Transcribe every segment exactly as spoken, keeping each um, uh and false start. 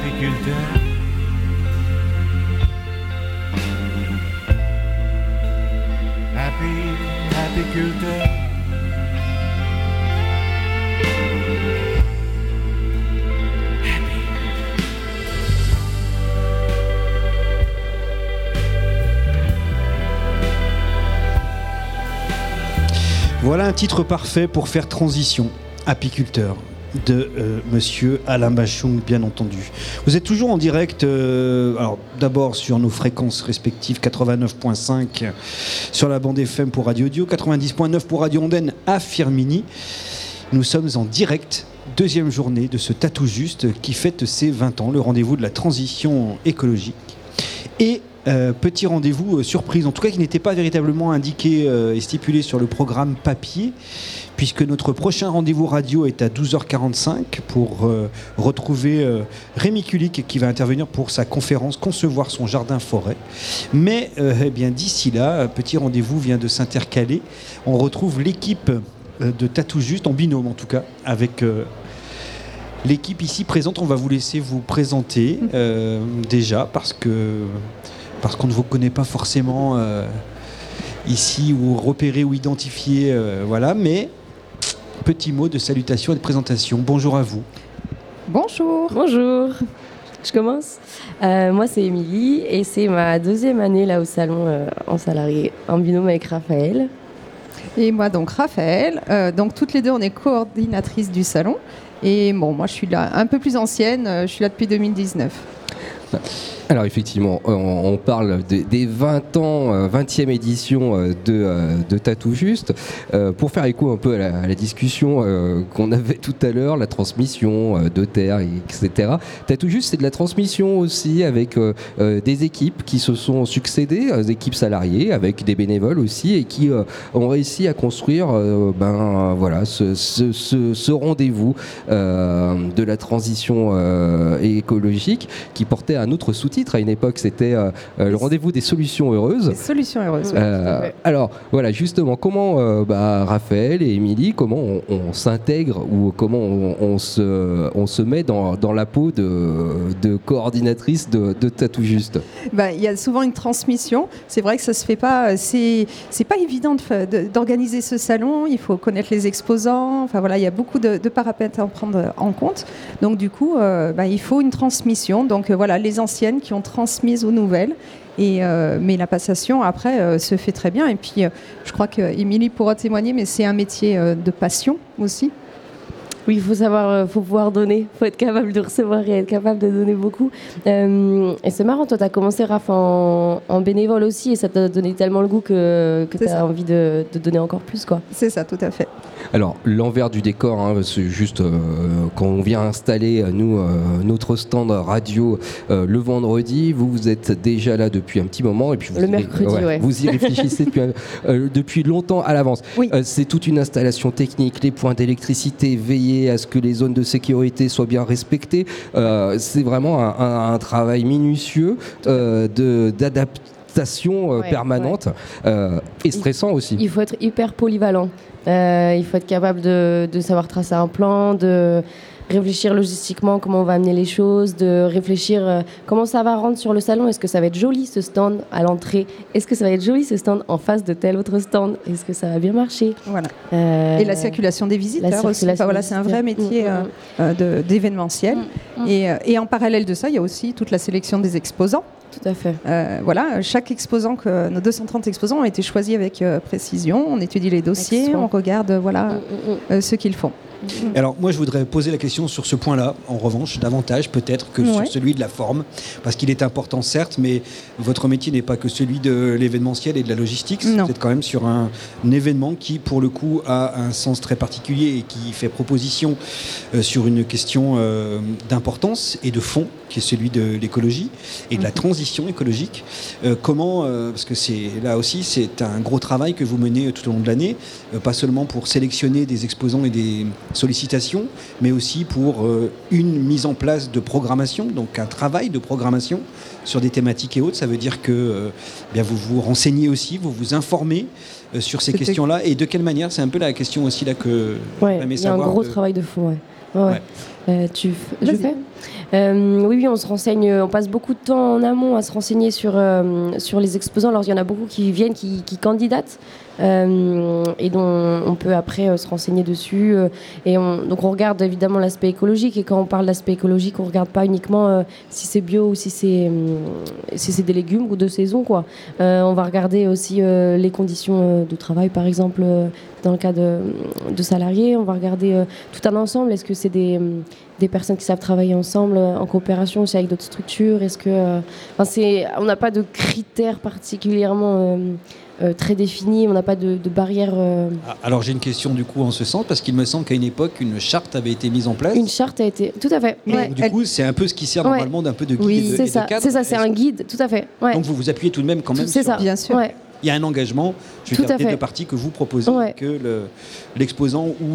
apiculteur. Happy, apiculteur. Voilà un titre parfait pour faire transition. Apiculteur de euh, Monsieur Alain Bachung, bien entendu. Vous êtes toujours en direct, euh, alors d'abord sur nos fréquences respectives, quatre-vingt-neuf virgule cinq sur la bande F M pour Radio Audio, quatre-vingt-dix virgule neuf pour Radio Ondaine à Firminy. Nous sommes en direct, deuxième journée de ce Tatou Juste qui fête ses vingt ans, le rendez-vous de la transition écologique. Et Euh, petit rendez-vous euh, surprise, en tout cas qui n'était pas véritablement indiqué euh, et stipulé sur le programme papier, puisque notre prochain rendez-vous radio est à douze heures quarante-cinq pour euh, retrouver euh, Rémi Kulik qui va intervenir pour sa conférence Concevoir son jardin-forêt. Mais euh, eh bien, d'ici là, un petit rendez-vous vient de s'intercaler. On retrouve l'équipe euh, de Tatou Juste, en binôme en tout cas, avec... Euh, l'équipe ici présente. On va vous laisser vous présenter euh, déjà parce que parce qu'on ne vous connaît pas forcément euh, ici ou repérer ou identifier, euh, voilà. Mais petit mot de salutation et de présentation. Bonjour à vous. Bonjour. Bonjour. Je commence. Euh, moi, c'est Émilie et c'est ma deuxième année là au salon euh, en salarié, en binôme avec Raphaël. Et moi, donc Raphaël. Euh, donc toutes les deux, on est coordinatrices du salon. Et bon, moi, je suis là un peu plus ancienne. Je suis là depuis deux mille dix-neuf. Alors effectivement, on, on parle de, des vingt ans, euh, vingtième édition euh, de, euh, de Tatou Juste. Euh, pour faire écho un peu à la, à la discussion euh, qu'on avait tout à l'heure, la transmission euh, de terre, et cetera. Tatou Juste, c'est de la transmission aussi avec euh, euh, des équipes qui se sont succédées, euh, des équipes salariées, avec des bénévoles aussi, et qui euh, ont réussi à construire euh, ben, voilà, ce, ce, ce, ce rendez-vous euh, de la transition euh, écologique qui portait un autre sous-titre. À une époque, c'était euh, le rendez-vous des solutions heureuses. Des solutions heureuses. Euh, alors, voilà, justement, comment euh, bah, Raphaël et Émilie, comment on, on s'intègre ou comment on, on, se, on se met dans, dans la peau de, de coordinatrice de, de Tatou Juste? Ben, il y a souvent une transmission. C'est vrai que ça se fait pas. C'est, c'est pas évident de, de, d'organiser ce salon. Il faut connaître les exposants. Enfin voilà, il y a beaucoup de, de paramètres à prendre en compte. Donc du coup, euh, ben, il faut une transmission. Donc euh, voilà, les anciennes qui ont transmises aux nouvelles. Et, euh, mais la passation, après, euh, se fait très bien. Et puis, euh, je crois qu'Émilie pourra témoigner, mais c'est un métier euh, de passion aussi. Oui, il faut savoir, euh, faut pouvoir donner, il faut être capable de recevoir et être capable de donner beaucoup. Euh, et c'est marrant, toi, tu as commencé, Raph, en, en bénévole aussi, et ça t'a donné tellement le goût que, que tu as envie de, de donner encore plus, quoi. C'est ça, tout à fait. Alors, l'envers du décor, hein, c'est juste euh, quand on vient installer, nous, euh, notre stand radio euh, le vendredi, vous, vous êtes déjà là depuis un petit moment. Et puis vous le y, mercredi, ouais, ouais. Vous y réfléchissez depuis, euh, depuis longtemps à l'avance. Oui. Euh, c'est toute une installation technique, les points d'électricité, veiller à ce que les zones de sécurité soient bien respectées. Euh, c'est vraiment un, un, un travail minutieux euh, de, d'adaptation euh, ouais, permanente ouais. Euh, et stressant il, aussi. Il faut être hyper polyvalent. Euh, il faut être capable de, de savoir tracer un plan, de réfléchir logistiquement comment on va amener les choses, de réfléchir euh, comment ça va rendre sur le salon. Est-ce que ça va être joli ce stand à l'entrée? Est-ce que ça va être joli ce stand en face de tel autre stand? Est-ce que ça va bien marcher? Voilà. Euh, Et la circulation des visiteurs aussi. Enfin, voilà, c'est un vrai métier euh, euh, de, d'événementiel. Mmh. Et, euh, et en parallèle de ça, il y a aussi toute la sélection des exposants. Tout à fait. Euh, voilà, chaque exposant, que, nos deux cent trente exposants ont été choisis avec euh, précision. On étudie les dossiers, Excellent. on regarde euh, voilà, mmh, mmh. Euh, ce qu'ils font. Alors moi je voudrais poser la question sur ce point-là, en revanche, davantage peut-être que ouais. sur celui de la forme, parce qu'il est important certes, mais votre métier n'est pas que celui de l'événementiel et de la logistique. Non. Vous êtes quand même sur un, un événement qui pour le coup a un sens très particulier et qui fait proposition euh, sur une question euh, d'importance et de fond, qui est celui de l'écologie et de la transition écologique. Euh, comment, euh, parce que c'est là aussi c'est un gros travail que vous menez tout au long de l'année, euh, pas seulement pour sélectionner des exposants et des sollicitations, mais aussi pour euh, une mise en place de programmation, donc un travail de programmation sur des thématiques et autres. Ça veut dire que euh, bien vous vous renseignez aussi, vous vous informez euh, sur ces C'était... questions-là. Et de quelle manière? C'est un peu la question aussi là que ouais, il y a un gros de... travail de fond. Ouais. Ouais. Ouais. Euh, tu, f- je Vas-y. fais Euh, Oui, oui, on se renseigne, on passe beaucoup de temps en amont à se renseigner sur, euh, sur les exposants. Alors, il y en a beaucoup qui viennent, qui, qui candidatent, euh, et dont on peut après euh, se renseigner dessus. euh, et on, donc, on regarde évidemment l'aspect écologique. Et quand on parle d'aspect écologique, on ne regarde pas uniquement euh, si c'est bio ou si c'est, euh, si c'est des légumes ou de saison, quoi. Euh, on va regarder aussi euh, les conditions euh, de travail, par exemple, euh, dans le cas de, de salariés. On va regarder euh, tout un ensemble. Est-ce que c'est des, des personnes qui savent travailler ensemble, euh, en coopération aussi avec d'autres structures? Est-ce que, euh, enfin, c'est, on n'a pas de critères particulièrement euh, euh, très définis. On n'a pas de, de barrières. euh. Ah, Alors j'ai une question du coup en ce sens, parce qu'il me semble qu'à une époque, une charte avait été mise en place. Une charte a été. Tout à fait. Mais Ouais. Donc, du Elle- coup, c'est un peu ce qui sert Ouais. normalement d'un peu de guide Oui, et de, C'est et de ça. cadre. C'est ça. C'est Est-ce- un guide. Tout à fait. Ouais. Donc vous vous appuyez tout de même quand même C'est sur... ça. Bien sûr. Ouais. Il y a un engagement, je veux Tout dire, à des fait. deux parties que vous proposez, Ouais. que le- l'exposant ou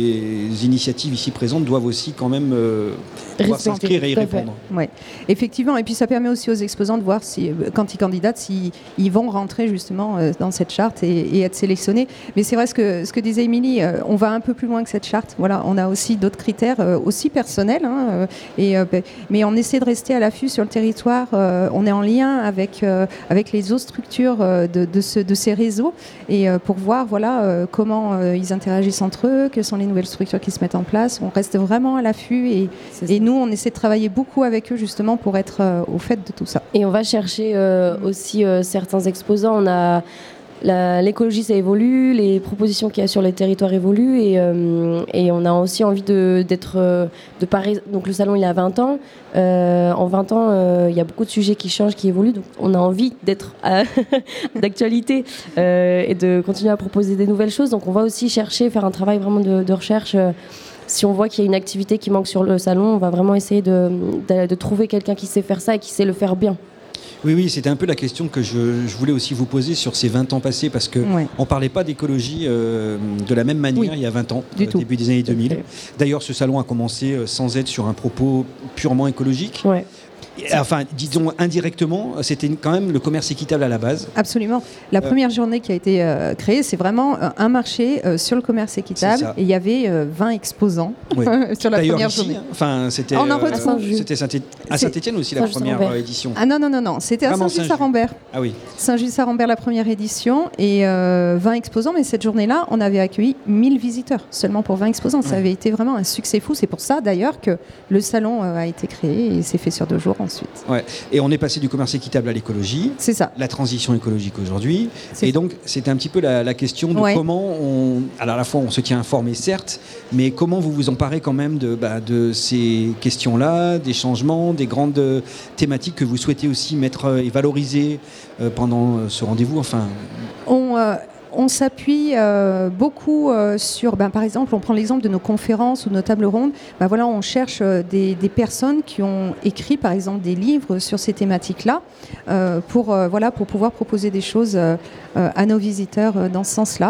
les initiatives ici présentes doivent aussi quand même euh, pouvoir Respecter, s'inscrire et y tout à fait. répondre. Ouais, effectivement. Et puis ça permet aussi aux exposants de voir si, euh, quand ils candidatent, s'ils ils vont rentrer justement euh, dans cette charte et, et être sélectionnés. Mais c'est vrai ce que, ce que disait Émilie, euh, on va un peu plus loin que cette charte. Voilà, on a aussi d'autres critères, euh, aussi personnels. Hein, euh, et, euh, ben, mais on essaie de rester à l'affût sur le territoire. euh, on est en lien avec, euh, avec les autres structures euh, de, de, ce, de ces réseaux et euh, pour voir voilà, euh, comment euh, ils interagissent entre eux, quelles sont les nouvelles structures qui se mettent en place. On reste vraiment à l'affût et, C'est et ça. nous, on essaie de travailler beaucoup avec eux justement pour être euh, au fait de tout ça. Et on va chercher euh, aussi euh, certains exposants. On a la- l'écologie, ça évolue, les propositions qu'il y a sur les territoires évoluent, et, euh, et on a aussi envie de d'être euh, de parer. Donc le salon, il a vingt ans. Euh, en vingt ans, euh, il y a beaucoup de sujets qui changent, qui évoluent. Donc on a envie d'être euh, d'actualité euh, et de continuer à proposer des nouvelles choses. Donc on va aussi chercher, faire un travail vraiment de, de recherche. euh, Si on voit qu'il y a une activité qui manque sur le salon, on va vraiment essayer de, de, de trouver quelqu'un qui sait faire ça et qui sait le faire bien. Oui, oui, c'était un peu la question que je, je voulais aussi vous poser sur ces vingt ans passés, parce qu'on Ouais. ne parlait pas d'écologie euh, de la même manière Oui. il y a vingt ans, Du au tout. début des années deux mille. fait. D'ailleurs, ce salon a commencé euh, sans être sur un propos purement écologique. Ouais. Et, Enfin, disons indirectement, c'était quand même le commerce équitable à la base. Absolument. La première journée qui a été euh, créée, c'est vraiment euh, un marché euh, sur le commerce C'est équitable. ça. Et il y avait euh, vingt exposants Oui. sur la D'ailleurs, première ici, journée. hein, enfin, c'était On en euh, retrouve. c'était Saint- à C'est- Saint-Étienne aussi la première Saint-Just-Saint-Rambert. euh, édition. Ah non, non, non, non. C'était à Vraiment Saint-Just-à-Rambert. Ah oui. Saint-Just-à-Rambert, la première édition, et euh, vingt exposants. Mais cette journée-là, on avait accueilli mille visiteurs, seulement pour vingt exposants. Ça Ouais. avait été vraiment un succès fou. C'est pour ça, d'ailleurs, que le salon euh, a été créé et s'est fait sur deux jours ensuite. Ouais. Et on est passé du commerce équitable à l'écologie, C'est ça. la transition écologique aujourd'hui. C'est Et donc, c'était un petit peu la, la question de Ouais. comment on. Alors, à la fois, on se tient informé, certes, mais comment vous vous emparez quand même de, bah, de ces questions-là, des changements, des grandes euh, thématiques que vous souhaitez aussi mettre euh, et valoriser euh, pendant euh, ce rendez-vous. Enfin, On, euh, on s'appuie euh, beaucoup euh, sur, ben, par exemple, on prend l'exemple de nos conférences ou de nos tables rondes. Ben, voilà, on cherche euh, des, des personnes qui ont écrit, par exemple, des livres sur ces thématiques-là euh, pour, euh, voilà, pour pouvoir proposer des choses euh, euh, à nos visiteurs euh, dans ce sens-là.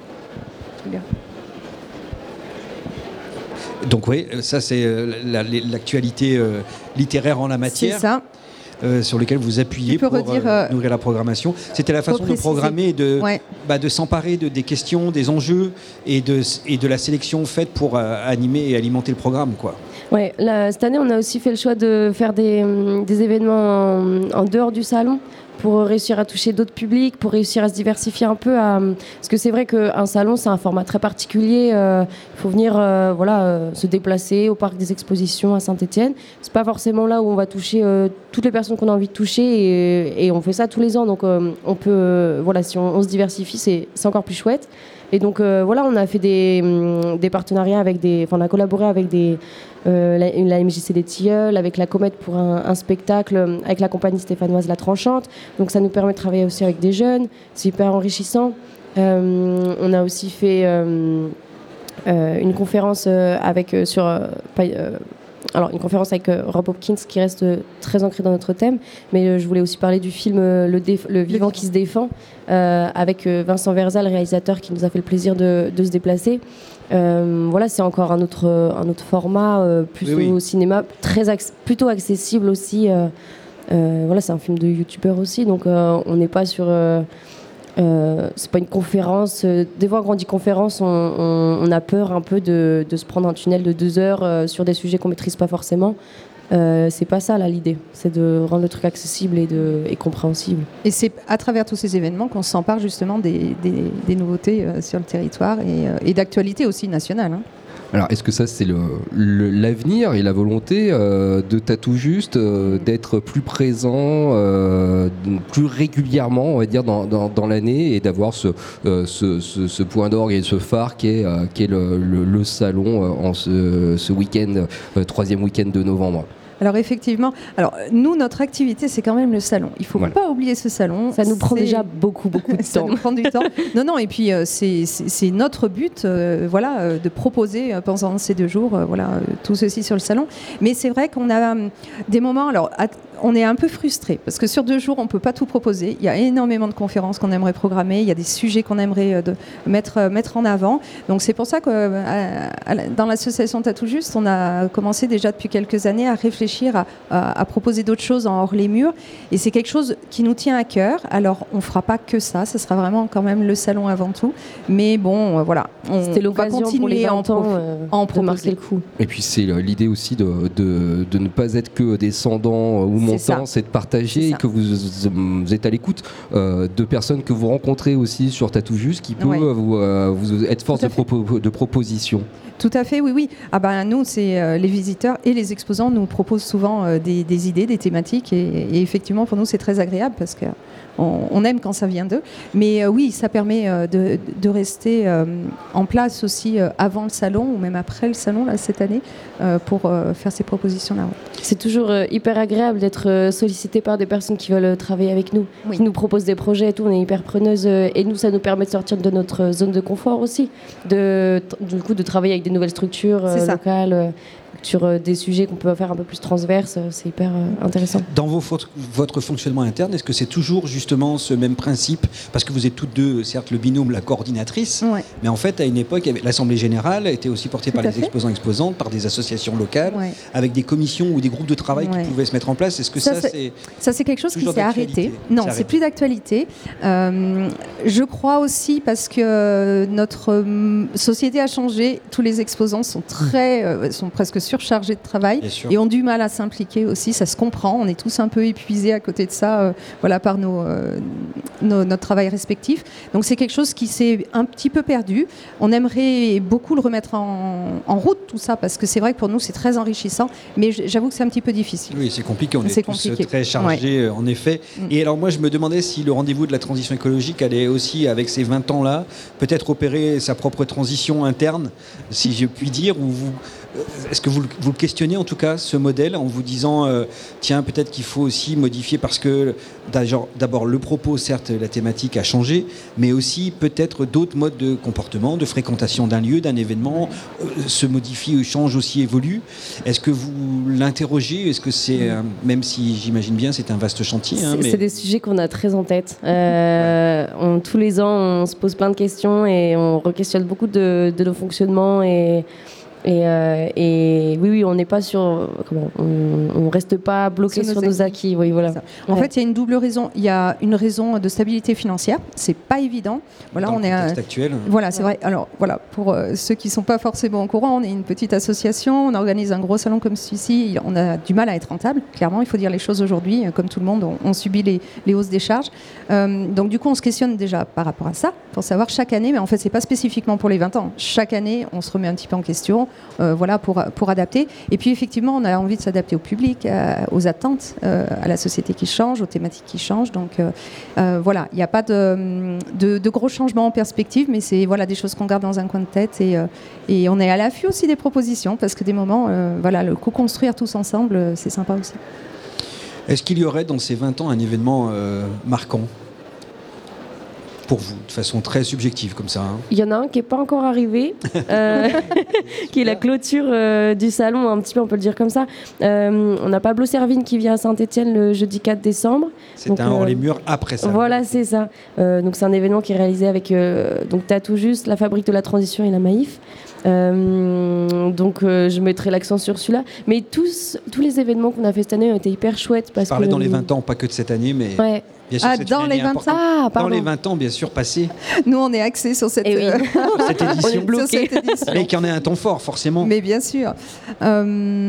donc, oui, euh, ça, c'est euh, la- la- l'actualité euh, littéraire en la C'est matière. ça. euh, sur lequel vous appuyez Tu peux pour redire, euh, euh, nourrir la programmation. C'était la façon de préciser. programmer et de, Ouais. bah, de s'emparer de, des questions, des enjeux et de, et de la sélection faite pour euh, animer et alimenter le programme, quoi. Ouais, là, cette année, on a aussi fait le choix de faire des, hum, des événements en, en dehors du salon pour réussir à toucher d'autres publics, pour réussir à se diversifier un peu. À, parce que c'est vrai qu'un salon, c'est un format très particulier. euh, Il faut venir euh, voilà, euh, se déplacer au parc des expositions à Saint-Étienne. C'est pas forcément là où on va toucher euh, toutes les personnes qu'on a envie de toucher, et, et on fait ça tous les ans. Donc euh, on peut, euh, voilà, si on, on se diversifie, c'est c'est encore plus chouette. Et donc euh, voilà, on a fait des, hum, des partenariats avec des, enfin on a collaboré avec des, euh, la, la M J C des Tilleuls, avec la Comète pour un, un spectacle, euh, avec la compagnie stéphanoise La Tranchante. Donc ça nous permet de travailler aussi avec des jeunes, c'est hyper enrichissant. Euh, on a aussi fait euh, euh, une conférence euh, avec euh, sur euh, pas- euh, alors une conférence avec euh, Rob Hopkins qui reste euh, très ancré dans notre thème, mais euh, je voulais aussi parler du film euh, Le, Déf- Le Vivant qui se défend, euh, avec euh, Vincent Verza, le réalisateur, qui nous a fait le plaisir de, de se déplacer. Euh, voilà, c'est encore un autre, un autre format, euh, plus Oui, oui. au cinéma, très acc- plutôt accessible aussi. euh, euh, voilà, c'est un film de youtubeur aussi, donc euh, on n'est pas sur... euh, Euh, c'est pas une conférence. Euh, des fois, quand on dit conférence, on, on, on a peur un peu de, de se prendre un tunnel de deux heures euh, sur des sujets qu'on maîtrise pas forcément. Euh, c'est pas ça là l'idée, c'est de rendre le truc accessible et, de, et compréhensible. Et c'est à travers tous ces événements qu'on s'empare justement des, des, des nouveautés euh, sur le territoire et, euh, et d'actualité aussi nationale. Hein. Alors, est-ce que ça, c'est le, le, l'avenir et la volonté euh, de Tatou Juste euh, d'être plus présent, euh, plus régulièrement, on va dire, dans, dans, dans l'année et d'avoir ce, euh, ce, ce, ce point d'orgue et ce phare qui est, euh, qui est le, le, le salon euh, en ce, ce week-end, euh, troisième week-end de novembre? Alors effectivement, alors nous notre activité c'est quand même le salon. Il faut Voilà. pas oublier ce salon. Ça nous prend C'est... déjà beaucoup beaucoup de ça temps. nous prend du temps. Non non et puis euh, c'est, c'est, c'est notre but euh, voilà euh, de proposer euh, pendant ces deux jours euh, voilà euh, tout ceci sur le salon. Mais c'est vrai qu'on a euh, des moments alors at- on est un peu frustré parce que sur deux jours on peut pas tout proposer. Il y a énormément de conférences qu'on aimerait programmer. Il y a des sujets qu'on aimerait euh, de mettre euh, mettre en avant. Donc c'est pour ça que euh, à, à, dans l'association Tatou Juste on a commencé déjà depuis quelques années à réfléchir À, à, à proposer d'autres choses en hors les murs et c'est quelque chose qui nous tient à cœur. Alors on fera pas que ça, ça sera vraiment quand même le salon avant tout, mais bon euh, voilà, on C'était va l'occasion continuer pour les à en, vingt ans prof- euh, à en de proposer. marquer le coup. Et puis c'est l'idée aussi de, de, de ne pas être que descendant ou C'est ça. montant, c'est de partager C'est et ça. que vous, vous êtes à l'écoute euh, de personnes que vous rencontrez aussi sur Tatou Juste qui peuvent Ouais. vous, euh, vous être force Tout de, à fait. propo- de proposition. Tout à fait, oui, oui. Ah ben nous, c'est euh, les visiteurs et les exposants nous proposent souvent euh, des, des idées, des thématiques, et, et effectivement pour nous c'est très agréable parce que on, on aime quand ça vient d'eux. Mais euh, oui, ça permet euh, de, de rester euh, en place aussi euh, avant le salon ou même après le salon là cette année euh, pour euh, faire ces propositions-là. C'est toujours euh, hyper agréable d'être euh, sollicité par des personnes qui veulent euh, travailler avec nous, Oui. qui nous proposent des projets et tout. On est hyper preneuses euh, et nous, ça nous permet de sortir de notre zone de confort aussi, de, du coup, de travailler avec des nouvelles structures euh, C'est ça. locales euh, sur euh, des sujets qu'on peut faire un peu plus transverses. euh, C'est hyper euh, intéressant. Dans vos, votre fonctionnement interne, est-ce que c'est toujours justement ce même principe? Parce que vous êtes toutes deux, certes, le binôme, la coordinatrice, Ouais. mais en fait, à une époque, il y avait- l'Assemblée Générale était aussi portée Tout par à les fait. exposants-exposantes, par des associations locales, Ouais. avec des commissions ou des groupes de travail Ouais. qui pouvaient se mettre en place. Est-ce que Ça, ça, c'est- c'est... Ça, c'est quelque chose qui Toujours s'est d'actualité. arrêté. Non, C'est c'est arrêté. plus d'actualité. Euh, je crois aussi parce que notre euh, société a changé. Tous les exposants sont très, euh, sont presque surchargés de travail Bien sûr. et ont du mal à s'impliquer aussi. Ça se comprend. On est tous un peu épuisés à côté de ça, euh, voilà, par nos, euh, nos- notre travail respectif. Donc c'est quelque chose qui s'est un petit peu perdu. On aimerait beaucoup le remettre en, en route, tout ça, parce que c'est vrai que pour nous c'est très enrichissant. Mais j- j'avoue que c'est un petit peu difficile. Oui, c'est compliqué, on est, C'est tous compliqué. très chargés, euh, en effet. Mm. Et alors moi, je me demandais si le rendez-vous de la transition écologique allait aussi, avec ces vingt ans-là, peut-être opérer sa propre transition interne, si je puis dire, ou vous... Est-ce que vous, le- vous le questionnez en tout cas, ce modèle, en vous disant, euh, tiens, peut-être qu'il faut aussi modifier, parce que d'abord, d'abord, le propos, certes, la thématique a changé, mais aussi peut-être d'autres modes de comportement, de fréquentation d'un lieu, d'un événement, euh, se modifient, changent aussi, évoluent. Est-ce que vous l'interrogez? Est-ce que c'est, euh, même si j'imagine bien, c'est un vaste chantier, hein, C'est mais... c'est des sujets qu'on a très en tête. Euh, on- tous les ans, on se pose plein de questions et on re-questionne beaucoup de, de nos fonctionnements. Et, et, euh, et oui, oui, on n'est pas sur. Comment, on ne reste pas bloqué Sur sur, nos nos acquis. acquis. Oui, voilà. Ça. En Ouais. fait, il y a une double raison. Il y a une raison de stabilité financière. C'est pas évident. Voilà, dans on le est. contexte un- actuel. Voilà, c'est vrai. Alors voilà, pour euh, ceux qui sont pas forcément au courant, on est une petite association. On organise un gros salon comme celui-ci. On a du mal à être rentable. Clairement, il faut dire les choses aujourd'hui. Euh, Comme tout le monde, on, on subit les, les hausses des charges. Euh, donc du coup, on se questionne déjà par rapport à ça, pour savoir chaque année. Mais en fait, c'est pas spécifiquement pour les vingt ans. Chaque année, on se remet un petit peu en question. Euh, voilà, pour pour adapter. Et puis effectivement, on a envie de s'adapter au public, à- aux attentes, euh, à la société qui change, aux thématiques qui changent. Donc euh, euh, voilà, il n'y a pas de, de, de gros changements en perspective, mais c'est voilà, des choses qu'on garde dans un coin de tête. Et, euh, et on est à l'affût aussi des propositions, parce que des moments, euh, voilà, le co-construire tous ensemble, euh, c'est sympa aussi. Est-ce qu'il y aurait dans ces vingt ans un événement euh, marquant pour vous, de façon très subjective comme ça, hein? Il y en a un qui n'est pas encore arrivé, euh, qui est la clôture euh, du salon, un petit peu, on peut le dire comme ça. Euh, on a Pablo Servine qui vient à Saint-Etienne le jeudi quatre décembre. C'est Donc, un hors euh, les murs après ça. Voilà, c'est ça. Euh, donc c'est un événement qui est réalisé avec euh, donc Tatou Juste, la Fabrique de la Transition et la Maïf. Euh, donc euh, je mettrai l'accent sur celui-là. Mais tous, tous les événements qu'on a fait cette année ont été hyper chouettes. Parce Je parlais que, dans les vingt ans, pas que de cette année, mais Ouais. bien sûr, Ah, c'est dans une les année vingt importante. Ah, Dans pardon. les vingt ans, bien sûr, passés Nous, on est axés sur cette, Eh oui. euh, sur cette édition. sur cette édition. Et qu'il y en ait un temps fort, forcément. Mais bien sûr. Euh,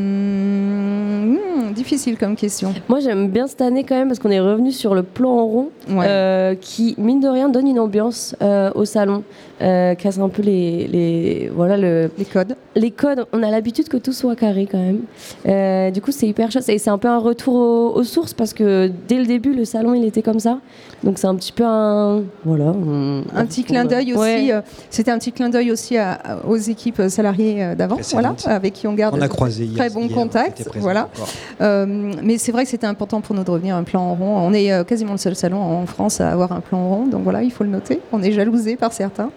hmm, difficile comme question. Moi j'aime bien cette année quand même parce qu'on est revenu sur le plan en rond Ouais. euh, qui, mine de rien, donne une ambiance euh, au salon. Euh, casse un peu les, les, voilà, le, Les codes. les codes. On a l'habitude que tout soit carré quand même. Euh, du coup, c'est hyper chouette. Et c'est un peu un retour aux, aux sources parce que dès le début, le salon, il était comme ça. Donc c'est un petit peu un... Voilà. On, Un petit clin d'œil aussi. Ouais. euh, C'était un petit clin d'œil aussi à- à- aux équipes salariées euh, d'avant, voilà, Précédentes. avec qui on garde On a croisé hier. très bon hier, contact. on était présents Voilà. encore. Euh, mais c'est vrai que c'était important pour nous de revenir à un plan en rond. On est euh, quasiment le seul salon en France à avoir un plan en rond, donc voilà, il faut le noter. On est jalousé par certains.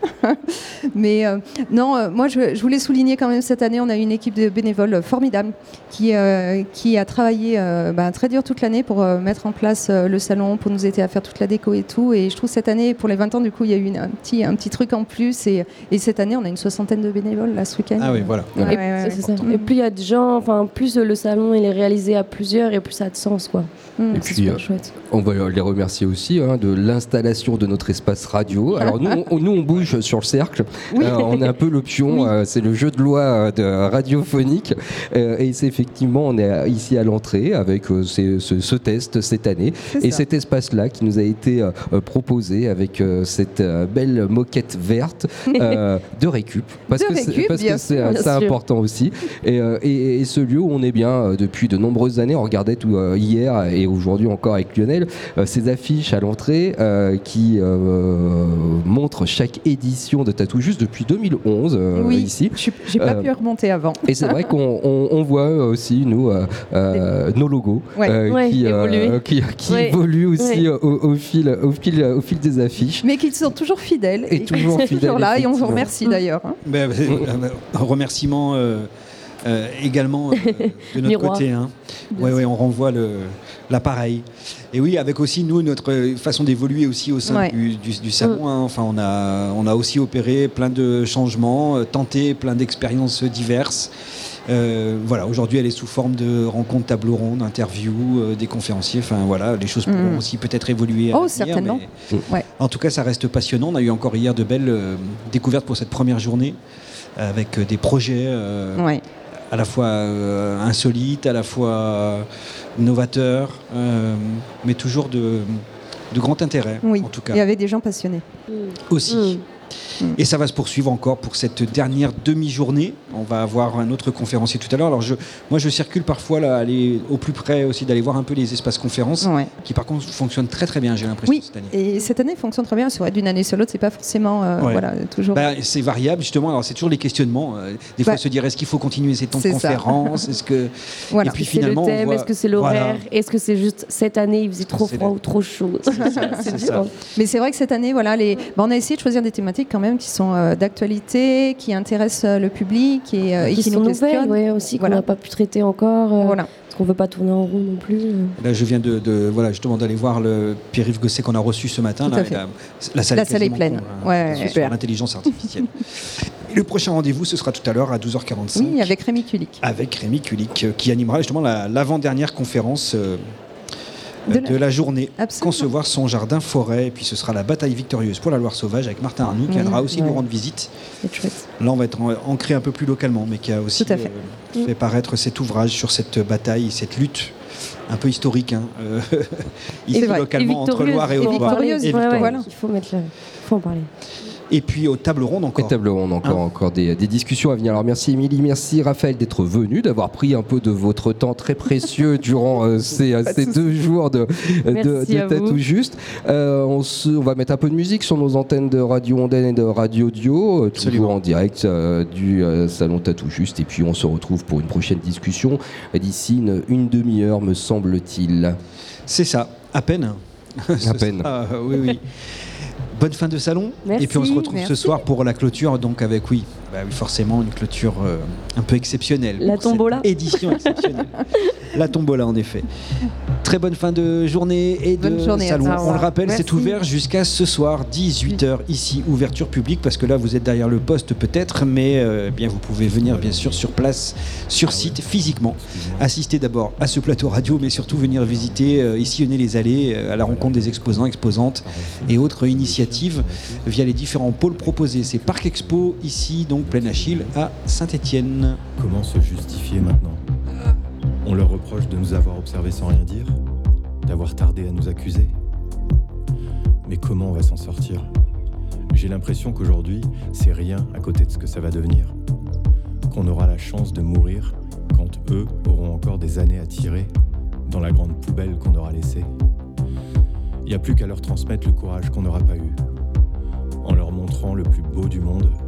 mais euh, non, euh, moi je, je voulais souligner quand même cette année, on a une équipe de bénévoles formidable qui, euh, qui a travaillé euh, bah, très dur toute l'année pour euh, mettre en place euh, le salon, pour nous aider à faire toute la déco et tout. Et je trouve cette année, pour les vingt ans, du coup, il y a eu une- un, petit, un petit truc en plus. Et, et cette année, on a une soixantaine de bénévoles là ce week-end. Ah oui, voilà. Ouais, Et, ouais, ouais, c'est ça. important. Et plus il y a de gens, enfin plus le salon il est réalisé à plusieurs et plus ça a de sens quoi. Mm. Et C'est puis, super euh, chouette. On va les remercier aussi hein, de l'installation de notre espace radio. Alors nous, on, nous, on bouge sur le cercle. Oui. Euh, on est un peu le pion. Oui. euh, c'est le jeu de loi euh, de radiophonique. Euh, et c'est effectivement, on est ici à l'entrée avec euh, ces- ce, ce test cette année. C'est Et ça. cet espace-là qui nous a été euh, euh, proposé avec euh, cette euh, belle moquette verte euh, de récup. Parce De que c'est récup, parce bien que c'est sûr. euh, Bien c'est sûr. important aussi. Et, euh, et- et ce lieu où on est bien euh, depuis de nombreuses années, on regardait tout euh, hier et aujourd'hui encore avec Lionel, euh, ces affiches à l'entrée euh, qui euh, montrent chaque édition de Tatou Juste depuis deux mille onze euh, Oui. ici. Je- J'ai pas Euh, pu remonter avant. Et c'est vrai qu'on on, on voit aussi, nous, euh, euh, nos logos Ouais. euh, Ouais, qui, euh, évoluer. qui, qui Ouais. évoluent aussi Ouais. au, au fil, au, fil, au fil des affiches. Mais qu'ils sont toujours fidèles. Et toujours qu'ils sont fidèles, toujours là. Et on vous effectivement. remercie d'ailleurs. hein. Ben, euh, un remerciement euh, euh, également euh, de notre Miroir. côté. Hein. Bien Ouais, sûr. ouais, on renvoie le- l'appareil. Et oui, avec aussi nous notre façon d'évoluer aussi au sein Ouais. du, du- du salon. hein. Enfin, on a, on a aussi opéré plein de changements, euh, tenté plein d'expériences diverses. Euh, voilà, aujourd'hui, elle est sous forme de rencontres, table ronde, interviews, euh, des conférenciers. Enfin, voilà, les choses pourront Mhm. aussi peut-être évoluer. à Oh, l'avenir, certainement. mais- Ouais. En tout cas, ça reste passionnant. On a eu encore hier de belles euh, découvertes pour cette première journée, avec euh, des projets euh, Ouais. à la fois euh, insolites, à la fois euh, novateurs, euh, mais toujours de, de grand intérêt, Oui. en tout cas. Il y avait des gens passionnés. Aussi. Mm. Et ça va se poursuivre encore pour cette dernière demi-journée. On va avoir un autre conférencier tout à l'heure. Alors je, moi, je circule parfois là, aller au plus près aussi, d'aller voir un peu les espaces conférences, Ouais. qui par contre fonctionnent très très bien, j'ai l'impression, Oui. cette année. Et cette année fonctionne très bien. C'est vrai, d'une année sur l'autre, c'est pas forcément euh, Ouais. voilà, toujours. Bah, c'est variable justement, alors c'est toujours les questionnements. euh, des fois Bah, se dire est-ce qu'il faut continuer ces temps de c'est ça. conférence, est-ce que Voilà. et puis C'est le finalement on thème, voit- est-ce que c'est l'horaire, Voilà. est-ce que c'est juste cette année il faisait trop C'est froid le- ou trop chaud. C'est ça, C'est c'est dur. ça. Mais c'est vrai que cette année, voilà, les... bah, on a essayé de choisir des thématiques quand même qui sont euh, d'actualité, qui intéressent euh, le public et, euh, et qui qui sont nous nouvelles, questionnent. ouais, aussi qu'on Voilà. n'a pas pu traiter encore, euh, Voilà. parce qu'on veut pas tourner en rond non plus. euh. Là, je viens de, de- voilà, justement d'aller voir le Pierre-Yves Gosset qu'on a reçu ce matin. Tout là, à fait. et La, la salle, La salle est quasiment pleine. comble, hein, Ouais, sur super. l'intelligence artificielle. Et le prochain rendez-vous, ce sera tout à l'heure à douze heures quarante-cinq Oui, avec Rémi Kulik. avec Rémi Kulik, euh, qui animera justement la- l'avant-dernière conférence euh, De de, la- la journée. Absolument. Concevoir son jardin forêt. Et puis ce sera la bataille victorieuse pour la Loire sauvage avec Martin Arnoux, qui Oui, viendra aussi ouais. nous rendre visite. C'est chouette. Là, on va être en- ancré un peu plus localement, mais qui a aussi Tout à fait. euh, fait paraître cet ouvrage sur cette bataille, cette lutte un peu historique, hein, euh, ici C'est vrai. localement entre victorieuse, Loire et et Haute-Loire. victorieuse, Et ouais, ouais. victorieuse. Voilà. Il faut mettre le... faut en parler. Et puis aux tables rondes Et encore. table ronde, encore, Hein encore des, des discussions à venir. Alors merci Émilie, merci Raphaël d'être venu, d'avoir pris un peu de votre temps très précieux durant euh, ces, euh, Pas de ces souci. deux jours de, de, Merci de à Tatou vous. Juste. Euh, on, se- on va mettre un peu de musique sur nos antennes de Radio Ondaine et de Radio Dio, euh, toujours Absolument. en direct euh, du euh, salon Tatou Juste. Et puis on se retrouve pour une prochaine discussion d'ici une, une demi-heure, me semble-t-il. C'est ça, à peine. Ce À peine. sera, euh, oui, oui. Bonne fin de salon. Merci, et puis on se retrouve ce merci. soir pour la clôture, donc avec oui, bah oui, forcément, une clôture euh, un peu exceptionnelle. La pour cette tombola. Édition exceptionnelle. La tombola, en effet. Très bonne fin de journée et de Bonne journée à salon. tous. On le rappelle, Merci. c'est ouvert jusqu'à ce soir, dix-huit heures, ici, ouverture publique, parce que là, vous êtes derrière le poste peut-être, mais euh, bien, vous pouvez venir, bien sûr, sur place, sur site, physiquement. Assister d'abord à ce plateau radio, mais surtout venir visiter, euh, ici, sillonner les allées, euh, à la rencontre des exposants, exposantes et autres initiatives via les différents pôles proposés. C'est Parc Expo, ici, donc, Plaine Achille, à Saint-Étienne. Comment se justifier maintenant ? On leur reproche de nous avoir observés sans rien dire, d'avoir tardé à nous accuser. Mais comment on va s'en sortir ? J'ai l'impression qu'aujourd'hui, c'est rien à côté de ce que ça va devenir. Qu'on aura la chance de mourir quand eux auront encore des années à tirer dans la grande poubelle qu'on aura laissée. Il n'y a plus qu'à leur transmettre le courage qu'on n'aura pas eu, en leur montrant le plus beau du monde